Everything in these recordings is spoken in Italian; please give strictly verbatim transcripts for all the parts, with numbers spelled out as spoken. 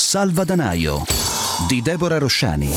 Salvadanaio di Deborah Rosciani.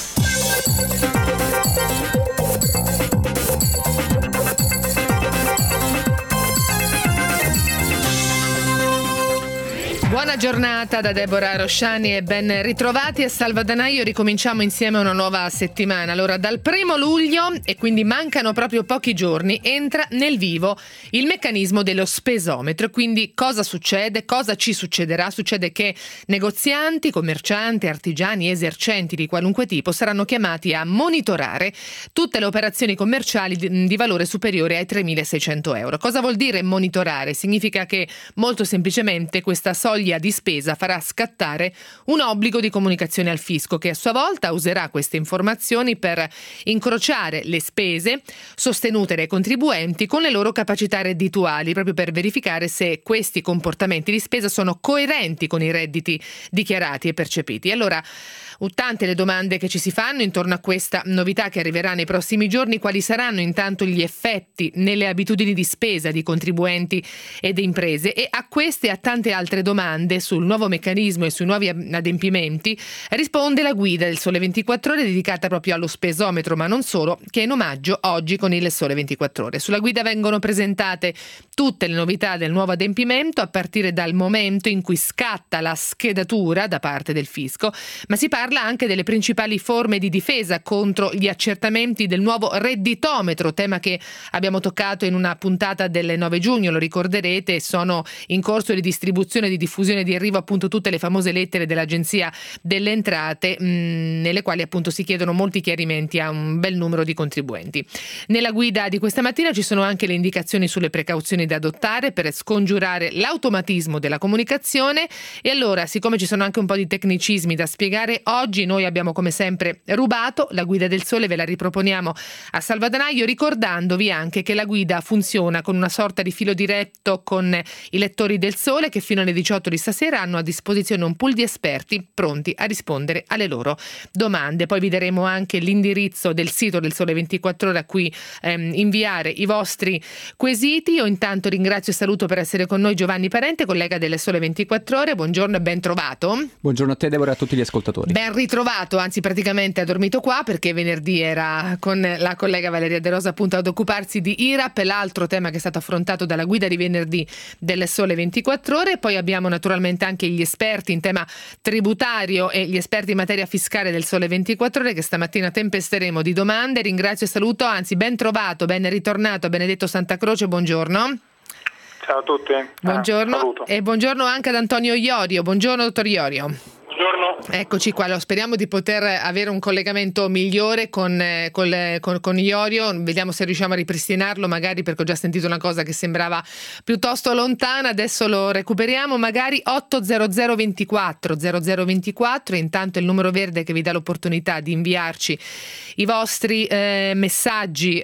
Buona giornata da Deborah Rosciani e ben ritrovati a Salvadanaio. Ricominciamo insieme una nuova settimana. Allora, dal primo luglio, e quindi mancano proprio pochi giorni, entra nel vivo il meccanismo dello spesometro. Quindi cosa succede? Cosa ci succederà? Succede che negozianti, commercianti, artigiani, esercenti di qualunque tipo saranno chiamati a monitorare tutte le operazioni commerciali di, di valore superiore ai tremilaseicento euro. Cosa vuol dire monitorare? Significa che molto semplicemente questa soglia di spesa farà scattare un obbligo di comunicazione al fisco, che a sua volta userà queste informazioni per incrociare le spese sostenute dai contribuenti con le loro capacità reddituali, proprio per verificare se questi comportamenti di spesa sono coerenti con i redditi dichiarati e percepiti. Allora, tante le domande che ci si fanno intorno a questa novità che arriverà nei prossimi giorni. Quali saranno intanto gli effetti nelle abitudini di spesa di contribuenti ed imprese? E a queste e a tante altre domande sul nuovo meccanismo e sui nuovi adempimenti risponde la guida del Sole ventiquattro Ore dedicata proprio allo spesometro, ma non solo, che è in omaggio oggi con il Sole ventiquattro Ore. Sulla guida vengono presentate tutte le novità del nuovo adempimento a partire dal momento in cui scatta la schedatura da parte del fisco, ma si parla anche delle principali forme di difesa contro gli accertamenti del nuovo redditometro, tema che abbiamo toccato in una puntata del nove giugno, lo ricorderete. Sono in corso di distribuzione, di diffusione, di arrivo appunto tutte le famose lettere dell'Agenzia delle Entrate, mh, nelle quali appunto si chiedono molti chiarimenti a un bel numero di contribuenti. Nella guida di questa mattina ci sono anche le indicazioni sulle precauzioni da adottare per scongiurare l'automatismo della comunicazione. E allora, siccome ci sono anche un po' di tecnicismi da spiegare, oggi noi abbiamo come sempre rubato la guida del Sole, ve la riproponiamo a Salvadanaio, ricordandovi anche che la guida funziona con una sorta di filo diretto con i lettori del Sole, che fino alle diciotto di stasera hanno a disposizione un pool di esperti pronti a rispondere alle loro domande. Poi vi daremo anche l'indirizzo del sito del Sole ventiquattro Ore a cui ehm, inviare i vostri quesiti. Io intanto ringrazio e saluto per essere con noi Giovanni Parente, collega del Sole ventiquattro Ore. Buongiorno e ben trovato. Buongiorno a te, Deborah, e a tutti gli ascoltatori. Ben ritrovato, anzi praticamente ha dormito qua, perché venerdì era con la collega Valeria De Rosa appunto ad occuparsi di I R A P, l'altro tema che è stato affrontato dalla guida di venerdì del Sole ventiquattro Ore. Poi abbiamo naturalmente anche gli esperti in tema tributario e gli esperti in materia fiscale del Sole ventiquattro Ore, che stamattina tempesteremo di domande. Ringrazio e saluto, anzi ben trovato, ben ritornato a Benedetto Santa Croce, buongiorno. Ciao a tutti. Buongiorno ah, e buongiorno anche ad Antonio Iorio. Buongiorno dottor Iorio. Buongiorno. Eccoci qua, speriamo di poter avere un collegamento migliore con, con, con, con Iorio. Vediamo se riusciamo a ripristinarlo, magari, perché ho già sentito una cosa che sembrava piuttosto lontana. Adesso lo recuperiamo, magari otto zero zero ventiquattro zero zero ventiquattro. Intanto il numero verde che vi dà l'opportunità di inviarci i vostri eh, messaggi,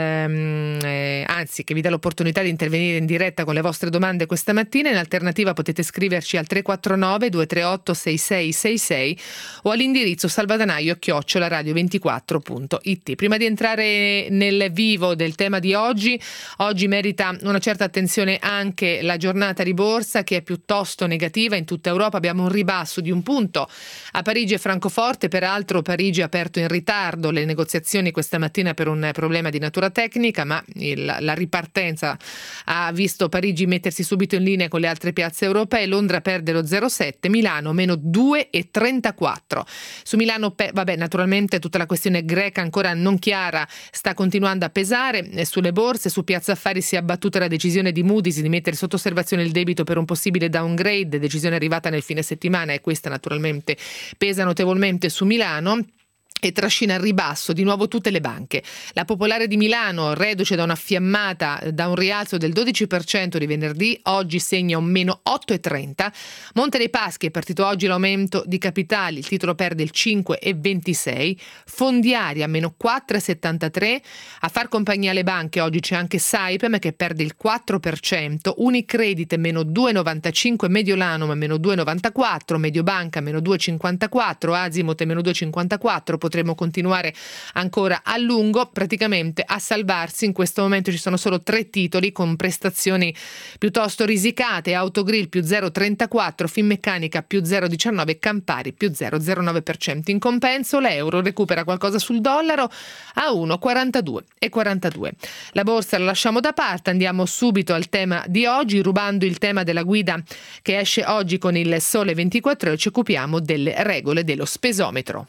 ehm, eh, anzi che vi dà l'opportunità di intervenire in diretta con le vostre domande questa mattina. In alternativa potete scriverci al tre quattro nove due tre otto sei sei sei sei o all'indirizzo salvadanaio chiocciola radio ventiquattro punto it. Prima di entrare nel vivo del tema di oggi, oggi merita una certa attenzione anche la giornata di borsa, che è piuttosto negativa in tutta Europa. Abbiamo un ribasso di un punto a Parigi e Francoforte, peraltro Parigi ha aperto in ritardo le negoziazioni questa mattina per un problema di natura tecnica, ma il, la ripartenza ha visto Parigi mettersi subito in linea con le altre piazze europee. Londra perde lo zero virgola sette, Milano meno due virgola trentaquattro. Su Milano, vabbè, naturalmente tutta la questione greca ancora non chiara sta continuando a pesare. E sulle borse, su Piazza Affari si è abbattuta la decisione di Moody's di mettere sotto osservazione il debito per un possibile downgrade, decisione arrivata nel fine settimana, e questa naturalmente pesa notevolmente su Milano e trascina al ribasso di nuovo tutte le banche. La Popolare di Milano, reduce da una fiammata, da un rialzo del dodici per cento di venerdì, oggi segna un meno otto virgola trenta. Monte dei Paschi è partito oggi l'aumento di capitali, il titolo perde il cinque virgola ventisei. Fondiaria meno quattro virgola settantatré. A far compagnia alle banche oggi c'è anche Saipem che perde il quattro per cento, Unicredit meno due virgola novantacinque, Mediolanum meno due virgola novantaquattro, Mediobanca meno due virgola cinquantaquattro, Azimut meno due virgola cinquantaquattro, potremo continuare ancora a lungo. Praticamente a salvarsi in questo momento ci sono solo tre titoli con prestazioni piuttosto risicate: Autogrill più zero virgola trentaquattro, Finmeccanica più zero virgola diciannove, Campari più zero virgola zero nove per cento. In compenso l'euro recupera qualcosa sul dollaro a uno virgola quarantadue e quarantadue. La borsa la lasciamo da parte, andiamo subito al tema di oggi, rubando il tema della guida che esce oggi con il Sole ventiquattro Ore. Ci occupiamo delle regole dello spesometro.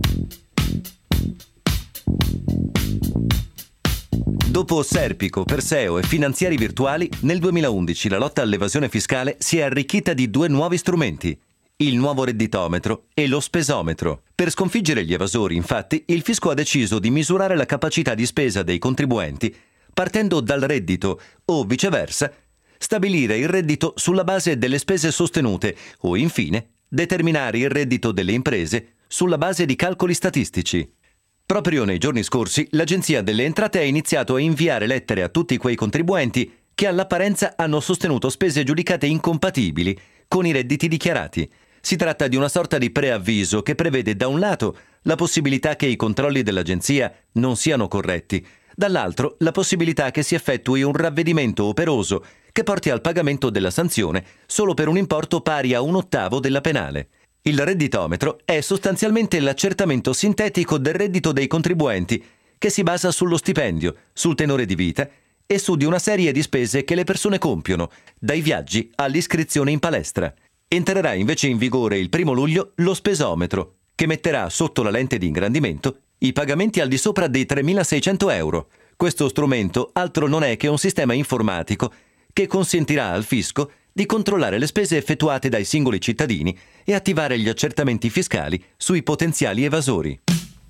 Dopo Serpico, Perseo e finanziari virtuali, nel duemilaundici la lotta all'evasione fiscale si è arricchita di due nuovi strumenti: il nuovo redditometro e lo spesometro. Per sconfiggere gli evasori, infatti, il fisco ha deciso di misurare la capacità di spesa dei contribuenti partendo dal reddito o, viceversa, stabilire il reddito sulla base delle spese sostenute o, infine, determinare il reddito delle imprese sulla base di calcoli statistici. Proprio nei giorni scorsi l'Agenzia delle Entrate ha iniziato a inviare lettere a tutti quei contribuenti che all'apparenza hanno sostenuto spese giudicate incompatibili con i redditi dichiarati. Si tratta di una sorta di preavviso che prevede da un lato la possibilità che i controlli dell'Agenzia non siano corretti, dall'altro la possibilità che si effettui un ravvedimento operoso che porti al pagamento della sanzione solo per un importo pari a un ottavo della penale. Il redditometro è sostanzialmente l'accertamento sintetico del reddito dei contribuenti, che si basa sullo stipendio, sul tenore di vita e su di una serie di spese che le persone compiono, dai viaggi all'iscrizione in palestra. Entrerà invece in vigore il primo luglio lo spesometro, che metterà sotto la lente di ingrandimento i pagamenti al di sopra dei tremilaseicento euro. Questo strumento altro non è che un sistema informatico che consentirà al fisco di controllare le spese effettuate dai singoli cittadini e attivare gli accertamenti fiscali sui potenziali evasori.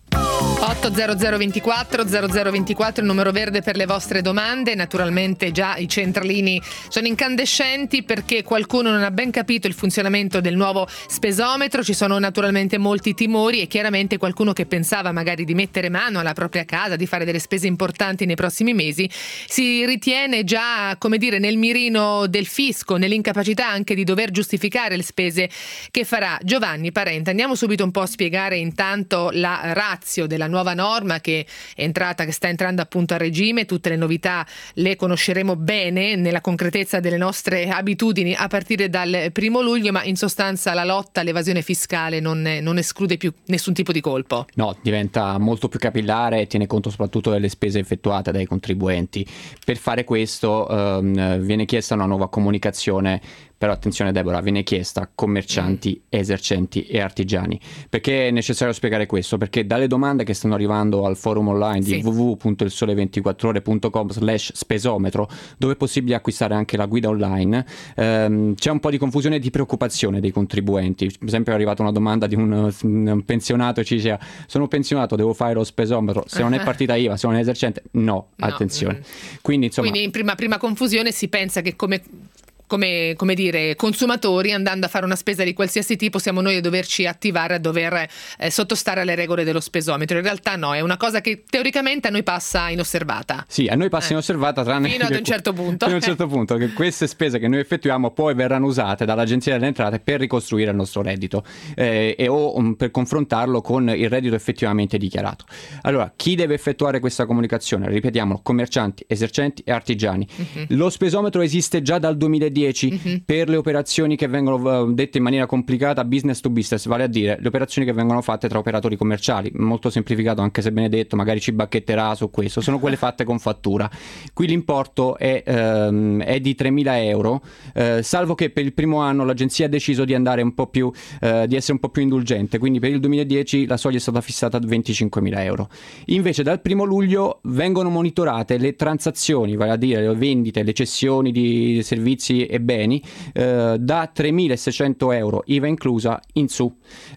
otto zero zero ventiquattro zero zero ventiquattro il numero verde per le vostre domande. Naturalmente già i centralini sono incandescenti perché qualcuno non ha ben capito il funzionamento del nuovo spesometro. Ci sono naturalmente molti timori e chiaramente qualcuno che pensava magari di mettere mano alla propria casa, di fare delle spese importanti nei prossimi mesi, si ritiene già, come dire, nel mirino del fisco, nell'incapacità anche di dover giustificare le spese che farà. Giovanni Parente, andiamo subito un po' a spiegare intanto la ratio della nuova norma che è entrata, che sta entrando appunto a regime. Tutte le novità le conosceremo bene nella concretezza delle nostre abitudini a partire dal primo luglio, ma in sostanza la lotta all'evasione fiscale non, non esclude più nessun tipo di colpo. No, diventa molto più capillare e tiene conto soprattutto delle spese effettuate dai contribuenti. Per fare questo ehm, viene chiesta una nuova comunicazione. Però attenzione Deborah, viene chiesta a commercianti, esercenti e artigiani. Perché è necessario spiegare questo? Perché dalle domande che stanno arrivando al forum online di sì. w w w punto il sole ventiquattro ore punto com slash spesometro, dove è possibile acquistare anche la guida online, ehm, c'è un po' di confusione e di preoccupazione dei contribuenti. Per esempio è arrivata una domanda di un, un pensionato, ci diceva: sono pensionato, devo fare lo spesometro, se non è partita I V A, se non è esercente, no, no. attenzione. Quindi insomma, Quindi in prima, prima confusione si pensa che come Come, come dire, consumatori, andando a fare una spesa di qualsiasi tipo, siamo noi a doverci attivare, a dover eh, sottostare alle regole dello spesometro. In realtà no, è una cosa che teoricamente a noi passa inosservata. Sì, a noi passa eh. inosservata, tranne fino ad un certo punto. Fino ad un certo punto, che queste spese che noi effettuiamo poi verranno usate dall'Agenzia delle Entrate per ricostruire il nostro reddito eh, e o um, per confrontarlo con il reddito effettivamente dichiarato. Allora, chi deve effettuare questa comunicazione? Ripetiamo, commercianti, esercenti e artigiani. Uh-huh. Lo spesometro esiste già dal duemiladieci. Uh-huh. Per le operazioni che vengono dette in maniera complicata business to business, vale a dire le operazioni che vengono fatte tra operatori commerciali, molto semplificato anche se Benedetto magari ci bacchetterà su questo, sono quelle fatte con fattura. Qui l'importo è, ehm, è di tremila euro, eh, salvo che per il primo anno l'agenzia ha deciso di andare un po' più eh, di essere un po' più indulgente, quindi per il duemiladieci la soglia è stata fissata a venticinquemila euro. Invece dal primo luglio vengono monitorate le transazioni, vale a dire le vendite, le cessioni di servizi e beni eh, da tremilaseicento euro I V A inclusa in su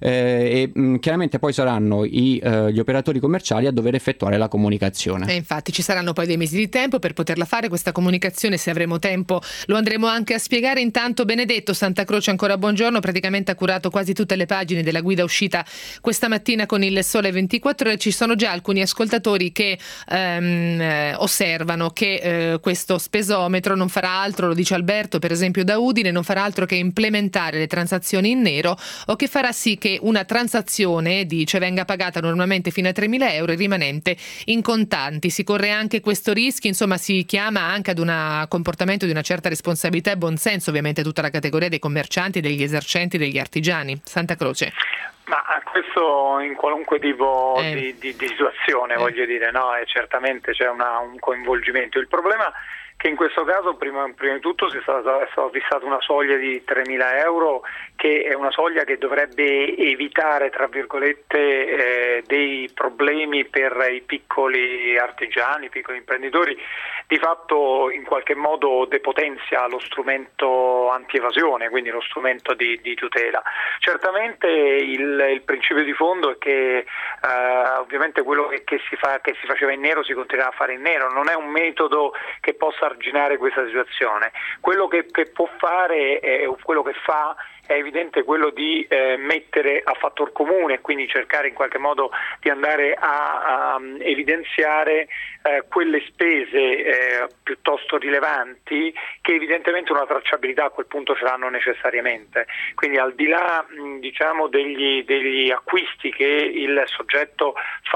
eh, e mh, chiaramente poi saranno i, eh, gli operatori commerciali a dover effettuare la comunicazione. E infatti ci saranno poi dei mesi di tempo per poterla fare questa comunicazione. Se avremo tempo lo andremo anche a spiegare. Intanto Benedetto Santa Croce, ancora buongiorno, praticamente ha curato quasi tutte le pagine della guida uscita questa mattina con il Sole ventiquattro Ore. Ci sono già alcuni ascoltatori che ehm, osservano che eh, questo spesometro non farà altro, lo dice Alberto, per esempio da Udine, non farà altro che implementare le transazioni in nero, o che farà sì che una transazione, dice, venga pagata normalmente fino a tremila euro e rimanente in contanti. Si corre anche questo rischio, insomma si chiama anche ad un comportamento di una certa responsabilità e buonsenso ovviamente tutta la categoria dei commercianti, degli esercenti, degli artigiani. Santa Croce. Ma questo in qualunque tipo eh. di, di, di situazione, eh. voglio dire, no? E certamente c'è una, un coinvolgimento. Il problema che in questo caso prima, prima di tutto si è stata, è stata fissata una soglia di tremila euro, che è una soglia che dovrebbe evitare, tra virgolette, eh, dei problemi per i piccoli artigiani, i piccoli imprenditori. Di fatto in qualche modo depotenzia lo strumento anti-evasione, quindi lo strumento di, di tutela. Certamente il, il principio di fondo è che eh, ovviamente quello che, che, si fa, che si faceva in nero si continuerà a fare in nero, non è un metodo che possa arginare questa situazione. Quello che, che può fare, è, quello che fa, è evidente quello di eh, mettere a fattor comune, quindi cercare in qualche modo di andare a, a evidenziare eh, quelle spese eh, piuttosto rilevanti che evidentemente una tracciabilità a quel punto ce l'hanno necessariamente. Quindi al di là mh, diciamo degli, degli acquisti che il soggetto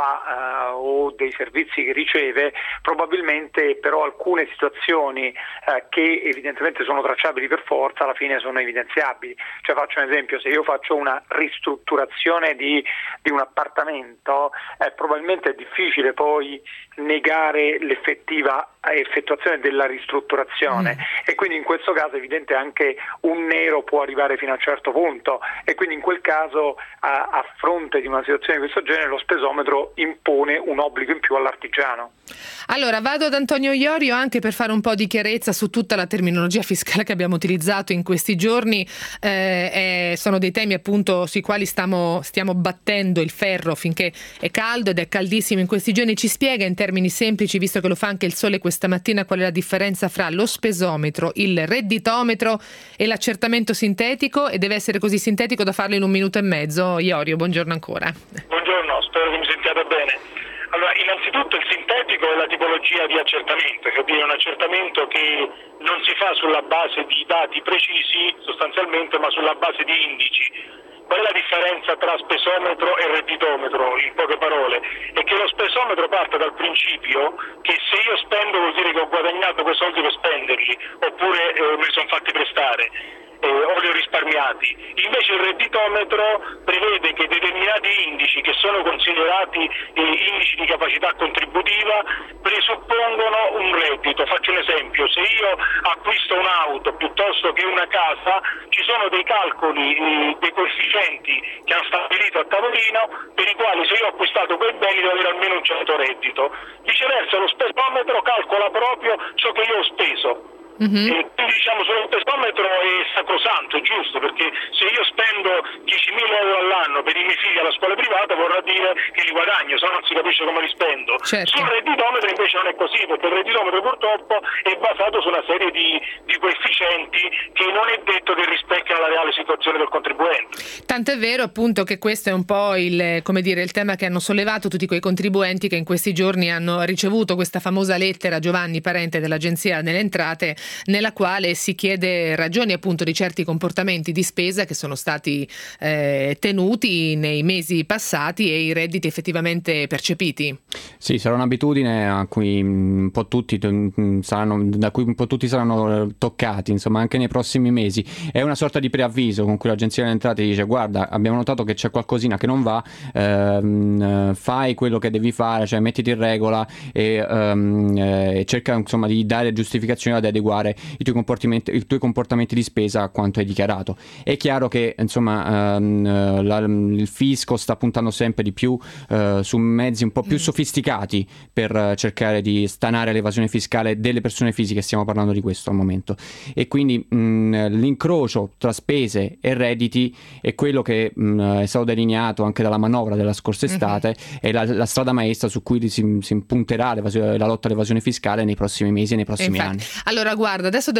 fa uh, o dei servizi che riceve, probabilmente però alcune situazioni uh, che evidentemente sono tracciabili per forza alla fine sono evidenziabili. Cioè, faccio un esempio: se io faccio una ristrutturazione di, di un appartamento, eh, probabilmente è difficile poi negare l'effettiva effettuazione della ristrutturazione, mm. e quindi in questo caso è evidente anche un nero può arrivare fino a un certo punto, e quindi in quel caso a, a fronte di una situazione di questo genere lo spesometro impone un obbligo in più all'artigiano. Allora vado ad Antonio Iorio anche per fare un po' di chiarezza su tutta la terminologia fiscale che abbiamo utilizzato in questi giorni. Eh, eh, sono dei temi appunto sui quali stiamo, stiamo battendo il ferro finché è caldo, ed è caldissimo in questi giorni. Ci spiega in termini semplici, visto che lo fa anche il Sole questa mattina, qual è la differenza fra lo spesometro, il redditometro e l'accertamento sintetico, e deve essere così sintetico da farlo in un minuto e mezzo. Iorio, buongiorno ancora. Buongiorno, spero che mi sentiate bene. Allora, innanzitutto il sintetico è la tipologia di accertamento, cioè un accertamento che non si fa sulla base di dati precisi sostanzialmente, ma sulla base di indici. Qual è la differenza tra spesometro e redditometro, in poche parole? È che lo spesometro parte dal principio che se io spendo vuol dire che ho guadagnato quei soldi per spenderli, oppure eh, me li sono fatti prestare. Eh, o li ho risparmiati. Invece il redditometro prevede che determinati indici, che sono considerati eh, indici di capacità contributiva, presuppongono un reddito. Faccio un esempio: se io acquisto un'auto piuttosto che una casa, ci sono dei calcoli, eh, dei coefficienti che hanno stabilito a tavolino, per i quali se io ho acquistato quei beni devo avere almeno un certo reddito. Viceversa lo spesometro calcola proprio ciò che io ho speso. Mm-hmm. E quindi diciamo sullo spesometro è sacrosanto, è giusto, perché se io spendo diecimila euro all'anno per i miei figli alla scuola privata vorrà dire che li guadagno, se no non si capisce come li spendo. Certo. Sul redditometro invece non è così, perché il redditometro purtroppo è basato su una serie di, di coefficienti che non è detto che rispecchiano la reale situazione del contribuente. Tant'è vero appunto che questo è un po' il, come dire, il tema che hanno sollevato tutti quei contribuenti che in questi giorni hanno ricevuto questa famosa lettera, Giovanni Parente dell'Agenzia delle Entrate, nella quale si chiede ragioni appunto di certi comportamenti di spesa che sono stati eh, tenuti nei mesi passati e i redditi effettivamente percepiti. Sì, sarà un'abitudine a cui un po' tutti saranno, da cui un po' tutti saranno toccati, insomma, anche nei prossimi mesi. È una sorta di preavviso con cui l'Agenzia delle Entrate dice: guarda, abbiamo notato che c'è qualcosina che non va, ehm, fai quello che devi fare, cioè mettiti in regola e ehm, eh, cerca insomma di dare giustificazioni ad adeguare i tuoi comportamenti, i tuoi comportamenti di spesa a quanto hai dichiarato. È chiaro che insomma ehm, la, il fisco sta puntando sempre di più eh, su mezzi un po' più sofisticati per cercare di stanare l'evasione fiscale delle persone fisiche. Stiamo parlando di questo al momento, e quindi mh, l'incrocio tra spese e redditi è quello che mh, è stato delineato anche dalla manovra della scorsa estate, mm-hmm. è la, la strada maestra su cui si, si impunterà la lotta all'evasione fiscale nei prossimi mesi e nei prossimi infatti, anni. Allora guarda, adesso devo già andare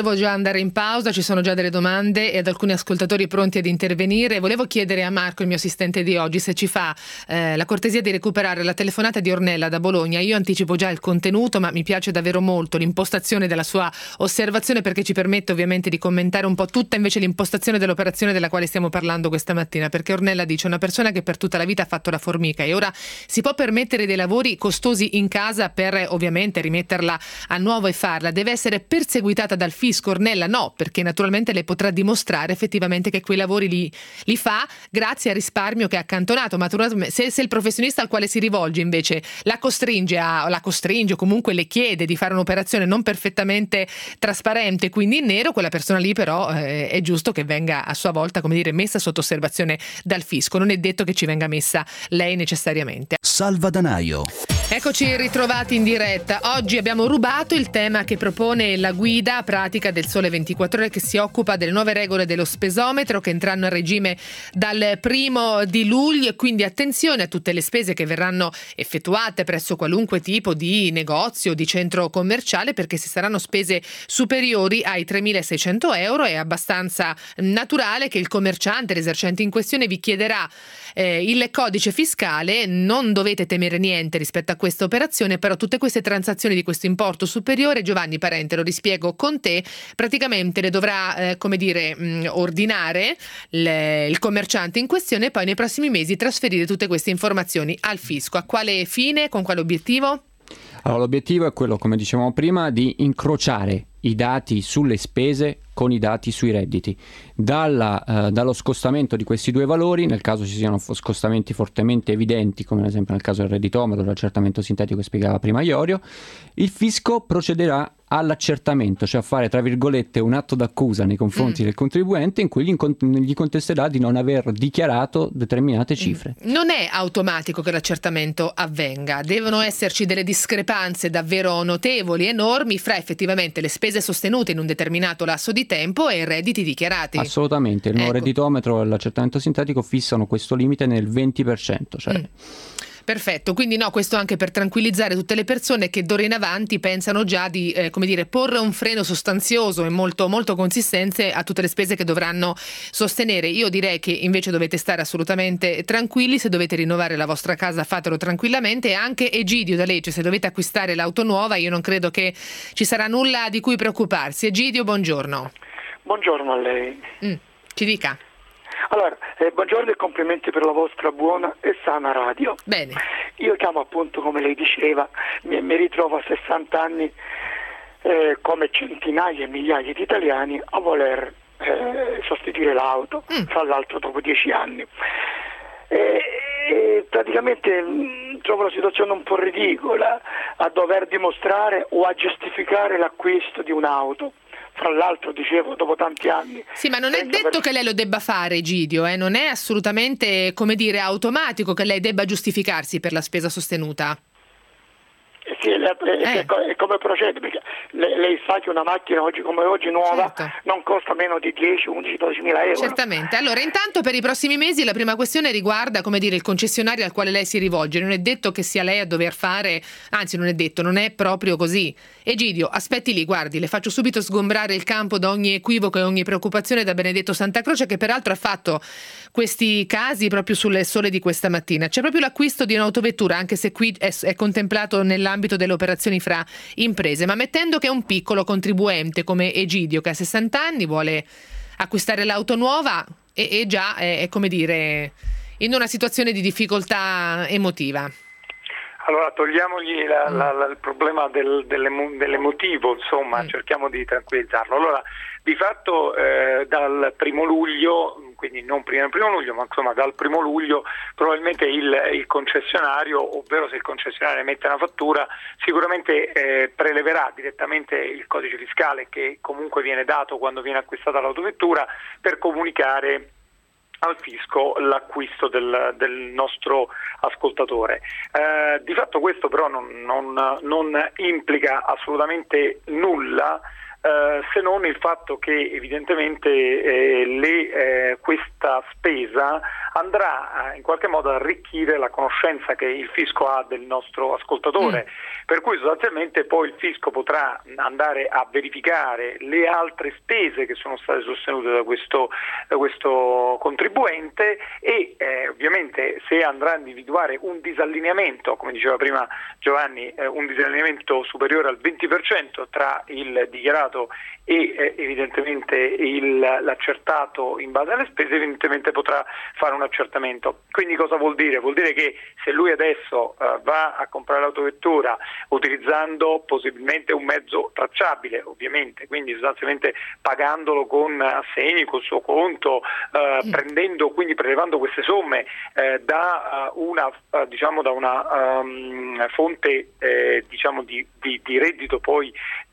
andare in pausa, ci sono già delle domande ed alcuni ascoltatori pronti ad intervenire. Volevo chiedere a Marco, il mio assistente di oggi, se ci fa eh, la cortesia di recuperare la telefonata di Ornella da Bologna. Io anticipo già il contenuto, ma mi piace davvero molto l'impostazione della sua osservazione, perché ci permette ovviamente di commentare un po' tutta invece l'impostazione dell'operazione della quale stiamo parlando questa mattina, perché Ornella dice: una persona che per tutta la vita ha fatto la formica e ora si può permettere dei lavori costosi in casa per ovviamente rimetterla a nuovo e farla, deve essere perseguitata dal fisco? Ornella no, perché naturalmente le potrà dimostrare effettivamente che quei lavori li, li fa grazie al risparmio che ha accantonato. Ma se, se il professionista al quale si rivolge invece la costringe a, la costringe o comunque le chiede di fare un'operazione non perfettamente trasparente, quindi in nero, quella persona lì però eh, è giusto che venga a sua volta, come dire, messa sotto osservazione dal fisco. Non è detto che ci venga messa lei necessariamente. Salvadanaio. Eccoci ritrovati in diretta. Oggi abbiamo rubato il tema che propone la guida pratica del Sole ventiquattro Ore, che si occupa delle nuove regole dello spesometro che entreranno a regime dal primo di luglio, e quindi attenzione a tutte le spese che verranno effettuate presso qualunque tipo di negozio o di centro commerciale, perché se saranno spese superiori ai tremilaseicento euro è abbastanza naturale che il commerciante, l'esercente in questione, vi chiederà eh, il codice fiscale. Non dovete temere niente rispetto a questa operazione, però tutte queste transazioni di questo importo superiore, Giovanni Parente, lo rispiego con te, praticamente le dovrà eh, come dire mh, ordinare le, il commerciante in questione, e poi nei prossimi mesi trasferire tutte queste informazioni al fisco. A quale fine, con quale obiettivo? Allora, l'obiettivo è quello, come dicevamo prima, di incrociare i dati sulle spese con i dati sui redditi. Dalla, eh, dallo scostamento di questi due valori, nel caso ci siano scostamenti fortemente evidenti, come ad esempio nel caso del redditometro, l'accertamento sintetico che spiegava prima Iorio, il fisco procederà all'accertamento, cioè a fare tra virgolette un atto d'accusa nei confronti mm. del contribuente, in cui gli, gli contesterà di non aver dichiarato determinate cifre. Non è automatico che l'accertamento avvenga, devono esserci delle discrepanze davvero notevoli, enormi, fra effettivamente le spese sostenute in un determinato lasso di tempo e i redditi dichiarati. Assolutamente, il nuovo ecco. redditometro e l'accertamento sintetico fissano questo limite nel venti per cento, cioè mm. Perfetto, quindi no, questo anche per tranquillizzare tutte le persone che d'ora in avanti pensano già di eh, come dire porre un freno sostanzioso e molto molto consistente a tutte le spese che dovranno sostenere. Io direi che invece dovete stare assolutamente tranquilli. Se dovete rinnovare la vostra casa, fatelo tranquillamente. E anche Egidio da Lecce, se dovete acquistare l'auto nuova, io non credo che ci sarà nulla di cui preoccuparsi. Egidio, buongiorno. Buongiorno a lei. Mm, ci dica. Allora, eh, buongiorno e complimenti per la vostra buona e sana radio. Bene. Io chiamo appunto, come lei diceva, mi, mi ritrovo a sessanta anni eh, come centinaia e migliaia di italiani a voler eh, sostituire l'auto, mm. tra l'altro dopo dieci anni. E, e praticamente mh, trovo la situazione un po' ridicola a dover dimostrare o a giustificare l'acquisto di un'auto. Fra l'altro, dicevo, dopo tanti anni. Sì, ma non è detto per... che lei lo debba fare, Egidio, eh? Non è assolutamente, come dire, automatico che lei debba giustificarsi per la spesa sostenuta. Eh sì, le, eh. è, è come procede, perché lei, lei sa che una macchina oggi come oggi nuova certo. non costa meno di dieci, undici, dodici mila euro. Certamente. Allora, intanto per i prossimi mesi la prima questione riguarda, come dire, il concessionario al quale lei si rivolge. Non è detto che sia lei a dover fare, anzi non è detto, non è proprio così. Egidio, aspetti lì, guardi, le faccio subito sgombrare il campo da ogni equivoco e ogni preoccupazione da Benedetto Santa Croce, che peraltro ha fatto questi casi proprio sulle Sole di questa mattina. C'è proprio l'acquisto di un'autovettura, anche se qui è, è contemplato nell'ambito delle operazioni fra imprese, ma mettendo che un piccolo contribuente come Egidio, che ha sessanta anni, vuole acquistare l'auto nuova e, e già è, è come dire in una situazione di difficoltà emotiva. Allora togliamogli la, la, la, il problema del, dell'emo, dell'emotivo, insomma, mm. cerchiamo di tranquillizzarlo. Allora, di fatto eh, dal primo luglio, quindi non prima del primo luglio, ma insomma dal primo luglio probabilmente il, il concessionario, ovvero se il concessionario emette una fattura, sicuramente eh, preleverà direttamente il codice fiscale che comunque viene dato quando viene acquistata l'autovettura per comunicare al fisco l'acquisto del, del nostro ascoltatore. Eh, di fatto questo però non, non, non implica assolutamente nulla eh, se non il fatto che evidentemente eh, le, eh, questa spesa andrà eh, in qualche modo ad arricchire la conoscenza che il fisco ha del nostro ascoltatore, mm. per cui sostanzialmente poi il fisco potrà andare a verificare le altre spese che sono state sostenute da questo, da questo contribuente e eh, ovviamente se andrà a individuare un disallineamento, come diceva prima Giovanni, eh, un disallineamento superiore al venti per cento tra il dichiarato e eh, evidentemente il, l'accertato in base alle spese, evidentemente potrà fare un accertamento. Quindi cosa vuol dire? Vuol dire che se lui adesso eh, va a comprare l'autovettura utilizzando possibilmente un mezzo tracciabile, ovviamente, quindi sostanzialmente pagandolo con assegni, col suo conto, eh, mm. prendendo, quindi prelevando queste somme eh, da uh, una uh, diciamo da una um, fonte eh, diciamo di, di, di reddito poi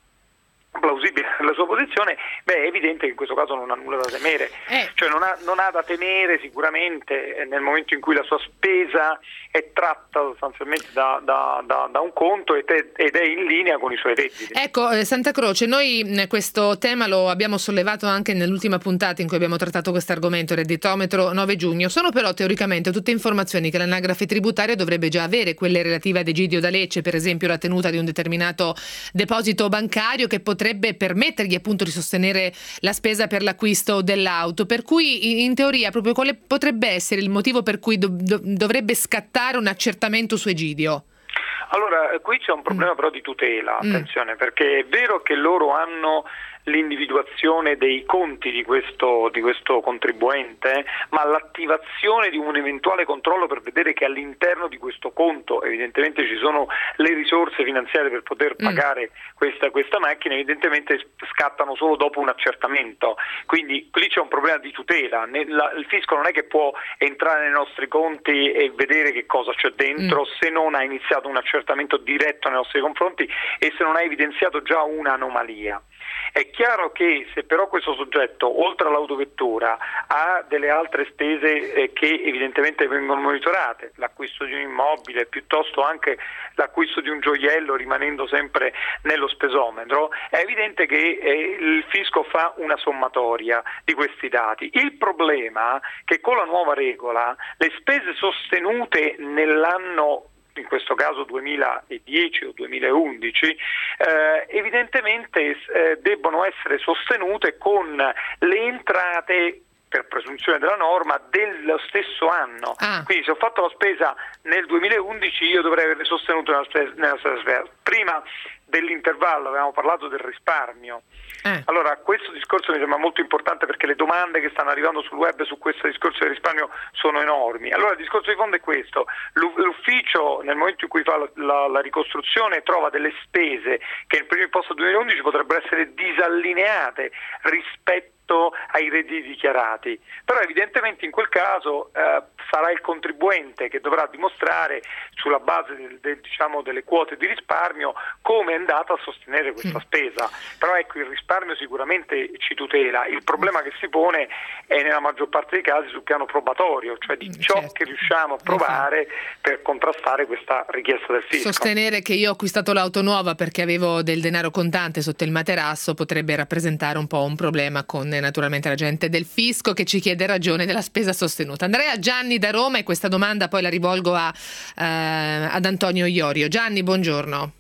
plausibile nella sua posizione, beh è evidente che in questo caso non ha nulla da temere, eh. cioè non ha, non ha da temere sicuramente nel momento in cui la sua spesa è tratta sostanzialmente da, da, da, da un conto ed è, ed è in linea con i suoi redditi. Ecco, eh, Santa Croce, noi mh, questo tema lo abbiamo sollevato anche nell'ultima puntata in cui abbiamo trattato questo argomento, redditometro nove giugno, sono però teoricamente tutte informazioni che l'anagrafe tributaria dovrebbe già avere, quelle relative ad Egidio D'Alecce, per esempio la tenuta di un determinato deposito bancario che potrebbe permettergli appunto di sostenere la spesa per l'acquisto dell'auto, per cui in teoria proprio quale potrebbe essere il motivo per cui do- do- dovrebbe scattare un accertamento su Egidio? Allora, qui c'è un problema mm. però di tutela, attenzione, mm. perché è vero che loro hanno l'individuazione dei conti di questo, di questo contribuente, ma l'attivazione di un eventuale controllo per vedere che all'interno di questo conto evidentemente ci sono le risorse finanziarie per poter mm. pagare questa, questa macchina, evidentemente scattano solo dopo un accertamento, quindi lì c'è un problema di tutela. Nella, il fisco non è che può entrare nei nostri conti e vedere che cosa c'è dentro mm. se non ha iniziato un accertamento diretto nei nostri confronti e se non ha evidenziato già un'anomalia. È chiaro che se però questo soggetto, oltre all'autovettura, ha delle altre spese eh, che evidentemente vengono monitorate, l'acquisto di un immobile, piuttosto anche l'acquisto di un gioiello rimanendo sempre nello spesometro, è evidente che eh, il fisco fa una sommatoria di questi dati. Il problema è che con la nuova regola le spese sostenute nell'anno, in questo caso duemiladieci o duemilaundici, eh, evidentemente eh, debbono essere sostenute con le entrate per presunzione della norma dello stesso anno. Ah. Quindi se ho fatto la spesa nel duemilaundici io dovrei averle sostenute nella stessa, nella stessa spesa. Prima dell'intervallo avevamo parlato del risparmio. Eh. Allora questo discorso mi sembra molto importante perché le domande che stanno arrivando sul web su questo discorso del risparmio sono enormi. Allora il discorso di fondo è questo: l'ufficio nel momento in cui fa la, la, la ricostruzione trova delle spese che nel primo imposto duemilaundici potrebbero essere disallineate rispetto ai redditi dichiarati, però evidentemente in quel caso eh, sarà il contribuente che dovrà dimostrare sulla base del, del, diciamo, delle quote di risparmio come è andato a sostenere questa mm. spesa. Però ecco, il risparmio sicuramente ci tutela, il problema che si pone è nella maggior parte dei casi sul piano probatorio, cioè di ciò certo. che riusciamo a provare per contrastare questa richiesta del fisco. Sostenere che io ho acquistato l'auto nuova perché avevo del denaro contante sotto il materasso potrebbe rappresentare un po' un problema con naturalmente la gente del fisco che ci chiede ragione della spesa sostenuta. Andrea Gianni da Roma, e questa domanda poi la rivolgo a, eh, ad Antonio Iorio. Gianni, buongiorno.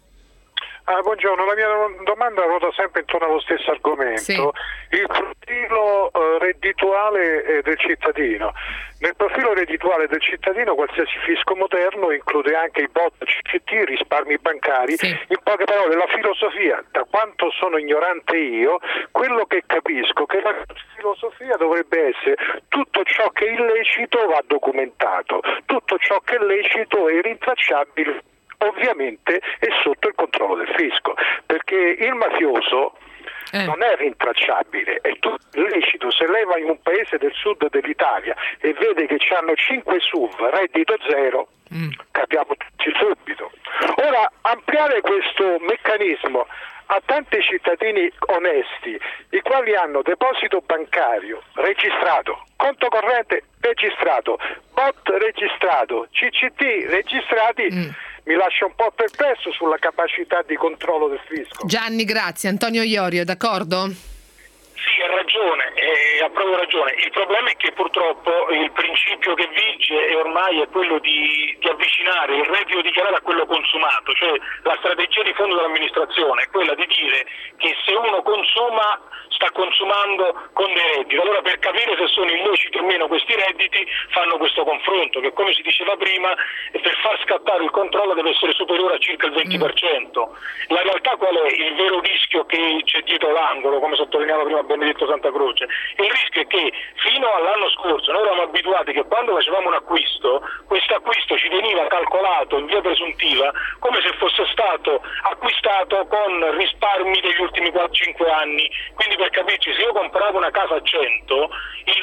Ah, buongiorno, la mia domanda ruota sempre intorno allo stesso argomento, sì. il profilo eh, reddituale eh, del cittadino. Nel profilo reddituale del cittadino qualsiasi fisco moderno include anche i B O T, C C T, risparmi bancari, sì. in poche parole la filosofia, da quanto sono ignorante io, quello che capisco che la filosofia dovrebbe essere tutto ciò che è illecito va documentato, tutto ciò che è lecito è rintracciabile, ovviamente è sotto il controllo del fisco, perché il mafioso eh. non è rintracciabile, è tutto illecito. Se lei va in un paese del sud dell'Italia e vede che hanno cinque S U V, reddito zero, mm. capiamo tutti subito. Ora, ampliare questo meccanismo a tanti cittadini onesti, i quali hanno deposito bancario registrato, conto corrente registrato, B O T registrato, C C T registrati, mm. mi lascia un po' perplesso sulla capacità di controllo del fisco. Gianni, grazie. Antonio Iorio, d'accordo? Sì, ha ragione, eh, ha proprio ragione. Il problema è che purtroppo il principio che vige è ormai è quello di, di avvicinare il reddito dichiarato a quello consumato, cioè la strategia di fondo dell'amministrazione è quella di dire che se uno consuma sta consumando con dei redditi. Allora, per capire se sono illeciti o meno questi redditi fanno questo confronto che, come si diceva prima, per far scattare il controllo deve essere superiore a circa il venti per cento. La realtà qual è? Il vero rischio che c'è dietro l'angolo, come sottolineava prima Benedetto Santa Croce, il rischio è che fino all'anno scorso noi eravamo abituati che quando facevamo un acquisto, questo acquisto ci veniva calcolato in via presuntiva come se fosse stato acquistato con risparmi degli ultimi cinque anni. Quindi, per capirci, se io compravo una casa a cento, il,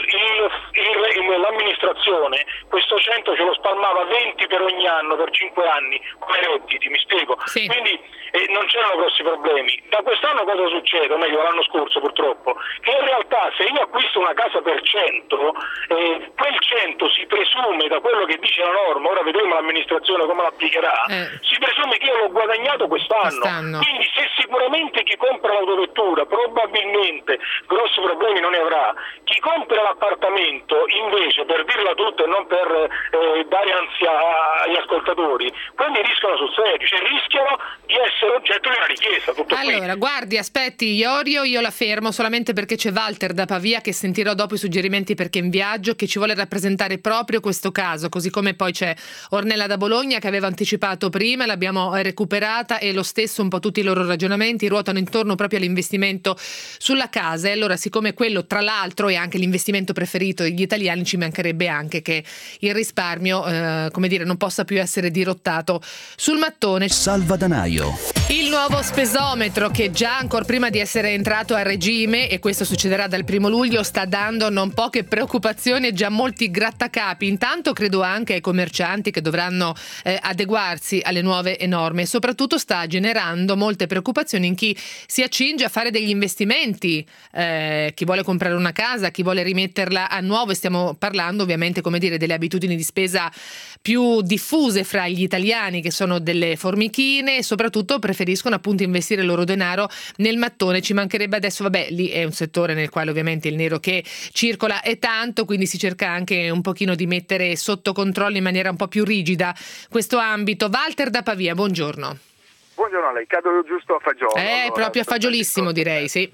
il, il, l'amministrazione questo cento ce lo spalmava venti per ogni anno per cinque anni come redditi, mi spiego? Sì. Quindi eh, non c'erano grossi problemi. Da quest'anno cosa succede? O meglio, l'anno scorso purtroppo, che in realtà se io acquisto una casa per cento, eh, quel cento si presume, da quello che dice la norma, ora vedremo l'amministrazione come l'applicherà, eh. si presume che io l'ho guadagnato quest'anno. quest'anno. Quindi se sicuramente chi compra l'autovettura probabilmente grossi problemi non ne avrà, chi compra l'appartamento invece, per dirla tutta e non per eh, dare ansia agli ascoltatori, quelli rischiano sul serio, cioè rischiano di essere oggetto di una richiesta. Tutto allora, qui. Guardi, aspetti Iorio, io la fermo solamente perché c'è Walter da Pavia che sentirò dopo i suggerimenti perché è in viaggio, che ci vuole rappresentare proprio questo caso, così come poi c'è Ornella da Bologna che aveva anticipato prima, l'abbiamo recuperata, e lo stesso un po' tutti i loro ragionamenti ruotano intorno proprio all'investimento sulla casa. E allora, siccome quello tra l'altro è anche l'investimento preferito degli italiani, ci mancherebbe anche che il risparmio eh, come dire non possa più essere dirottato sul mattone. Salvadanaio. Il nuovo spesometro, che già ancora prima di essere entrato a regime, e questo succederà dal primo luglio, sta dando non poche preoccupazioni e già molti grattacapi. Intanto credo anche ai commercianti che dovranno eh, adeguarsi alle nuove norme, e soprattutto sta generando molte preoccupazioni in chi si accinge a fare degli investimenti, eh, chi vuole comprare una casa, chi vuole rimetterla a nuovo, e stiamo parlando ovviamente, come dire, delle abitudini di spesa più diffuse fra gli italiani, che sono delle formichine, e soprattutto preferiscono appunto investire il loro denaro nel mattone. Ci mancherebbe adesso, vabbè, lì è un settore nel quale ovviamente il nero che circola è tanto, quindi si cerca anche un pochino di mettere sotto controllo in maniera un po' più rigida questo ambito. Walter da Pavia, buongiorno. Buongiorno a lei, cado giusto a fagiolo. Eh, allora, proprio a fagiolissimo direi, sì.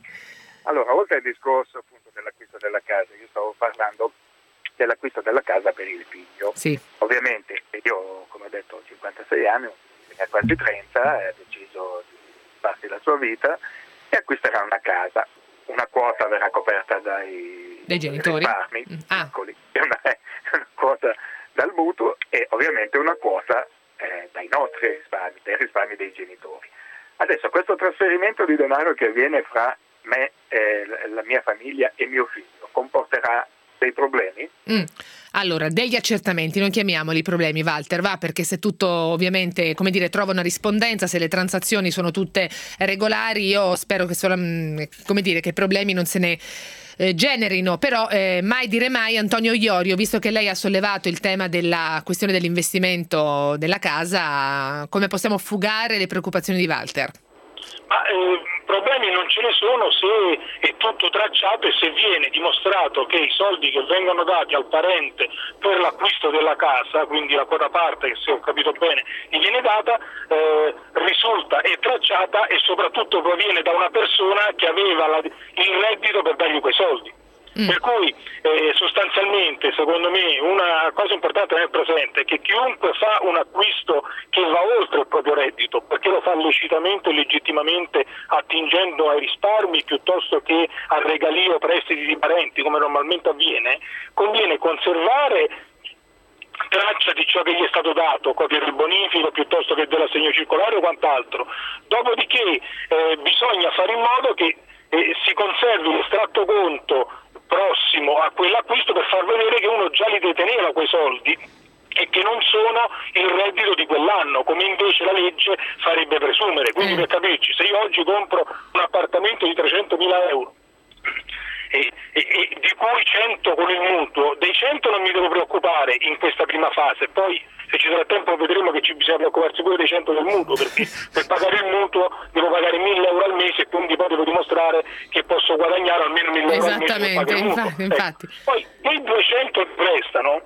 Allora, oltre al discorso appunto dell'acquisto della casa, io stavo parlando dell'acquisto della casa per il figlio. Sì. Ovviamente io, come ho detto, ho cinquantasei anni, ne ha quasi trenta, ha deciso di farsi la sua vita e acquisterà una casa. Una quota verrà coperta dai, dai genitori, risparmi ah. piccoli, una, una quota dal mutuo e ovviamente una quota eh, dai nostri risparmi, dai risparmi dei genitori. Adesso questo trasferimento di denaro che avviene fra me, eh, la mia famiglia e mio figlio comporterà dei problemi? Mm. Allora, degli accertamenti, non chiamiamoli problemi, Walter, va, perché se tutto ovviamente, come dire, trova una rispondenza, se le transazioni sono tutte regolari, io spero che solo, come dire, che problemi non se ne eh, generino, però eh, mai dire mai. Antonio Iorio, visto che lei ha sollevato il tema della questione dell'investimento della casa, come possiamo fugare le preoccupazioni di Walter? Ma eh, problemi non ce ne sono se è tutto tracciato e se viene dimostrato che i soldi che vengono dati al parente per l'acquisto della casa, quindi la quota parte che, se ho capito bene, gli viene data, eh, risulta è tracciata e soprattutto proviene da una persona che aveva la, il reddito per dargli quei soldi. Mm. Per cui eh, sostanzialmente, secondo me, una cosa importante nel presente è che chiunque fa un acquisto che va oltre il proprio reddito, perché lo fa lecitamente e legittimamente attingendo ai risparmi piuttosto che al regalio o prestiti di parenti, come normalmente avviene, conviene conservare traccia di ciò che gli è stato dato, copia del bonifico piuttosto che dell'assegno circolare o quant'altro. Dopodiché eh, bisogna fare in modo che eh, si conservi l'estratto conto prossimo a quell'acquisto per far vedere che uno già li deteneva quei soldi e che non sono il reddito di quell'anno, come invece la legge farebbe presumere. Quindi, per capirci, se io oggi compro un appartamento di trecentomila euro e, e, e di cui cento con il mutuo, dei cento non mi devo preoccupare in questa prima fase, poi se ci sarà tempo vedremo che ci bisogna preoccuparsi pure dei cento del mutuo, perché per pagare il mutuo devo pagare mille euro al mese e quindi poi devo dimostrare che posso guadagnare almeno mille euro al mese per pagare il mutuo. Infatti, infatti. Eh, poi i duecento che restano,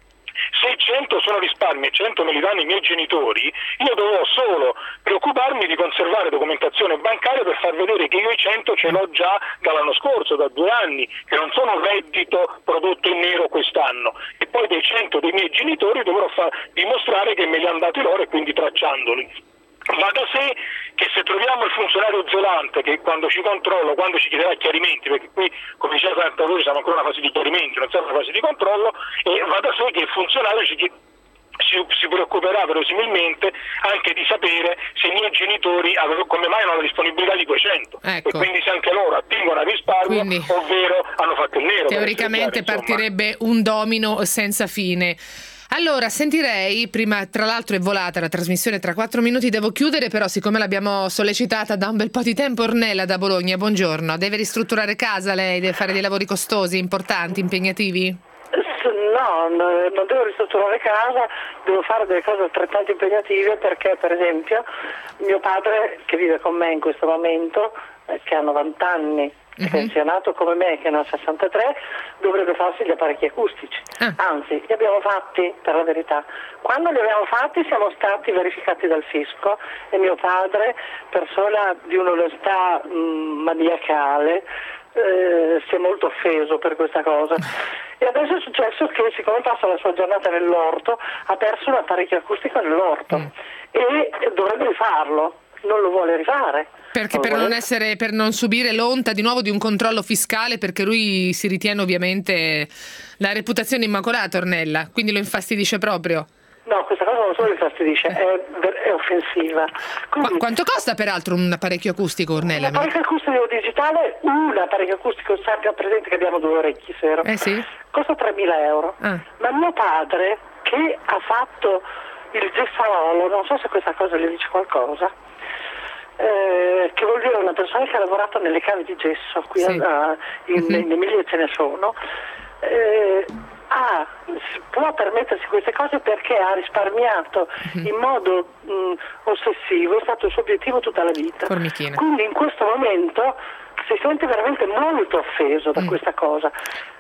se cento sono risparmi e cento me li danno i miei genitori, io dovevo solo preoccuparmi di conservare documentazione bancaria per far vedere che io i cento ce l'ho già dall'anno scorso, da due anni, che non sono un reddito prodotto in nero quest'anno, e poi dei cento dei miei genitori dovrò far dimostrare che me li hanno dati loro e quindi tracciandoli. Va da sé che se troviamo il funzionario zelante che quando ci controllo, quando ci chiederà chiarimenti, perché qui come diceva Santa Croce siamo ancora in una fase di chiarimenti, non siamo in una fase di controllo, e va da sé che il funzionario ci chiede, Si, si preoccuperà verosimilmente anche di sapere se i miei genitori avevano, come mai hanno la disponibilità di duecento, ecco. E quindi se anche loro attingono a risparmio, quindi, ovvero hanno fatto il nero. Teoricamente partirebbe un domino senza fine. Allora, sentirei, prima tra l'altro è volata la trasmissione, tra quattro minuti devo chiudere, però siccome l'abbiamo sollecitata da un bel po' di tempo, Ornella da Bologna, buongiorno, deve ristrutturare casa lei, deve fare dei lavori costosi, importanti, impegnativi? No, non devo ristrutturare casa, devo fare delle cose altrettanto impegnative perché, per esempio, mio padre che vive con me in questo momento, eh, che ha novanta anni, uh-huh. pensionato come me che ne ha sessantatré, dovrebbe farsi gli apparecchi acustici. Ah. Anzi, li abbiamo fatti, per la verità. Quando li abbiamo fatti siamo stati verificati dal fisco e mio padre, persona di un'onestà mh, maniacale, Eh, si è molto offeso per questa cosa, e adesso è successo che, siccome passa la sua giornata nell'orto, ha perso un apparecchio acustico nell'orto mm. e dovrebbe rifarlo, non lo vuole rifare perché per non essere per non subire l'onta di nuovo di un controllo fiscale, perché lui si ritiene ovviamente la reputazione immacolata, Ornella, quindi lo infastidisce proprio. No, questa cosa non solo infastidisce, è, è offensiva. Quindi, Qu- quanto costa peraltro un apparecchio acustico, Ornella? Un apparecchio acustico digitale, un apparecchio acustico, sappia presente che abbiamo due orecchi, vero? Eh sì. Costa tremila euro. Ah. Ma mio padre, che ha fatto il gessaiolo, non so se questa cosa gli dice qualcosa, eh, che vuol dire una persona che ha lavorato nelle cave di gesso, qui sì. a, in, uh-huh. in Emilia ce ne sono, eh, Ah, può permettersi queste cose perché ha risparmiato uh-huh. in modo mh, ossessivo, è stato il suo obiettivo tutta la vita. Formichina. Quindi in questo momento si sente veramente molto offeso da mm. questa cosa.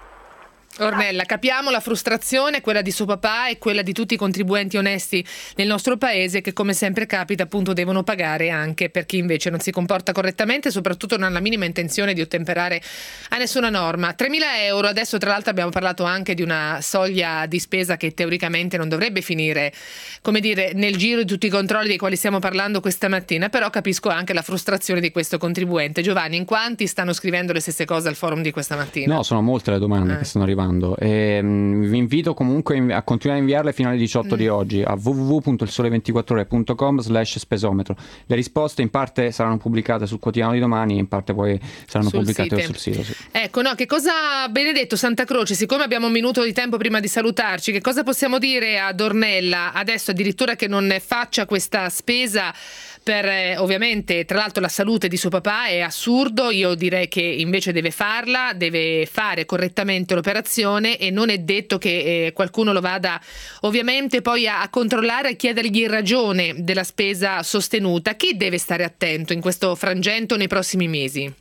Ornella, capiamo la frustrazione, quella di suo papà e quella di tutti i contribuenti onesti nel nostro paese, che come sempre capita appunto devono pagare anche per chi invece non si comporta correttamente e soprattutto non ha la minima intenzione di ottemperare a nessuna norma. tremila euro, adesso tra l'altro abbiamo parlato anche di una soglia di spesa che teoricamente non dovrebbe finire, come dire, nel giro di tutti i controlli dei quali stiamo parlando questa mattina, però capisco anche la frustrazione di questo contribuente. Giovanni, in quanti stanno scrivendo le stesse cose al forum di questa mattina? No, sono molte le domande eh. che stanno arrivando. E, um, vi invito comunque a continuare a inviarle fino alle diciotto mm. di oggi a w w w punto il sole ventiquattro ore punto com slash spesometro. Le risposte in parte saranno pubblicate sul quotidiano di domani e in parte poi saranno sul pubblicate sul sito. Sì. Ecco, no, che cosa, Benedetto Santa Croce, siccome abbiamo un minuto di tempo prima di salutarci, che cosa possiamo dire ad Ornella adesso addirittura che non faccia questa spesa per eh, ovviamente, tra l'altro la salute di suo papà è assurdo? Io direi che invece deve farla, deve fare correttamente l'operazione e non è detto che eh, qualcuno lo vada ovviamente poi a, a controllare e chiedergli ragione della spesa sostenuta. Chi deve stare attento in questo frangente nei prossimi mesi?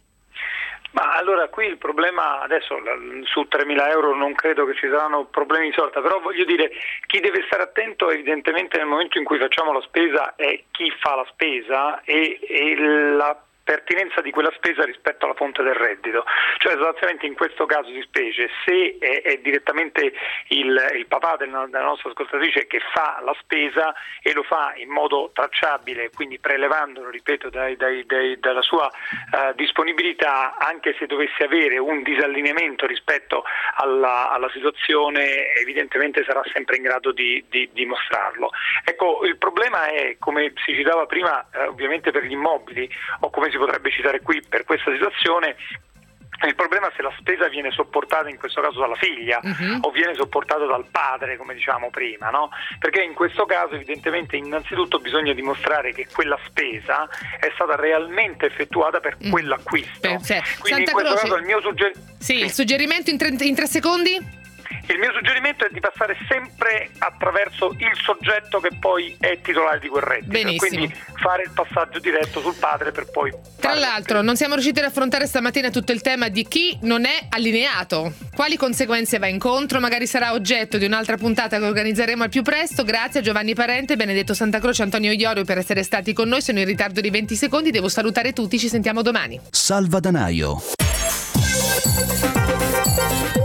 Ma allora qui il problema adesso su tremila euro non credo che ci saranno problemi di sorta, però voglio dire, chi deve stare attento evidentemente nel momento in cui facciamo la spesa è chi fa la spesa e, e la pertinenza di quella spesa rispetto alla fonte del reddito, cioè sostanzialmente in questo caso di specie se è, è direttamente il, il papà della, della nostra ascoltatrice che fa la spesa e lo fa in modo tracciabile, quindi prelevandolo, ripeto, dai, dai, dai, dalla sua uh, disponibilità, anche se dovesse avere un disallineamento rispetto alla, alla situazione, evidentemente sarà sempre in grado di, di, di mostrarlo. Ecco, il problema è, come si citava prima, eh, ovviamente per gli immobili, o come si potrebbe citare qui per questa situazione, il problema è se la spesa viene sopportata in questo caso dalla figlia uh-huh. o viene sopportata dal padre, come diciamo prima, no? Perché in questo caso evidentemente innanzitutto bisogna dimostrare che quella spesa è stata realmente effettuata per mm. quell'acquisto. Per, cioè, Quindi Santa in questo Croce, caso il mio suggerimento... Sì, sì, il suggerimento in tre, in tre secondi? Il mio suggerimento è di passare sempre attraverso il soggetto che poi è titolare di quel reddito. Benissimo. Quindi fare il passaggio diretto sul padre per poi... Tra l'altro non siamo riusciti ad affrontare stamattina tutto il tema di chi non è allineato. Quali conseguenze va incontro? Magari sarà oggetto di un'altra puntata che organizzeremo al più presto. Grazie a Giovanni Parente, Benedetto Santacroce, Antonio Iorio per essere stati con noi. Sono in ritardo di venti secondi, devo salutare tutti, ci sentiamo domani. Salvadanaio.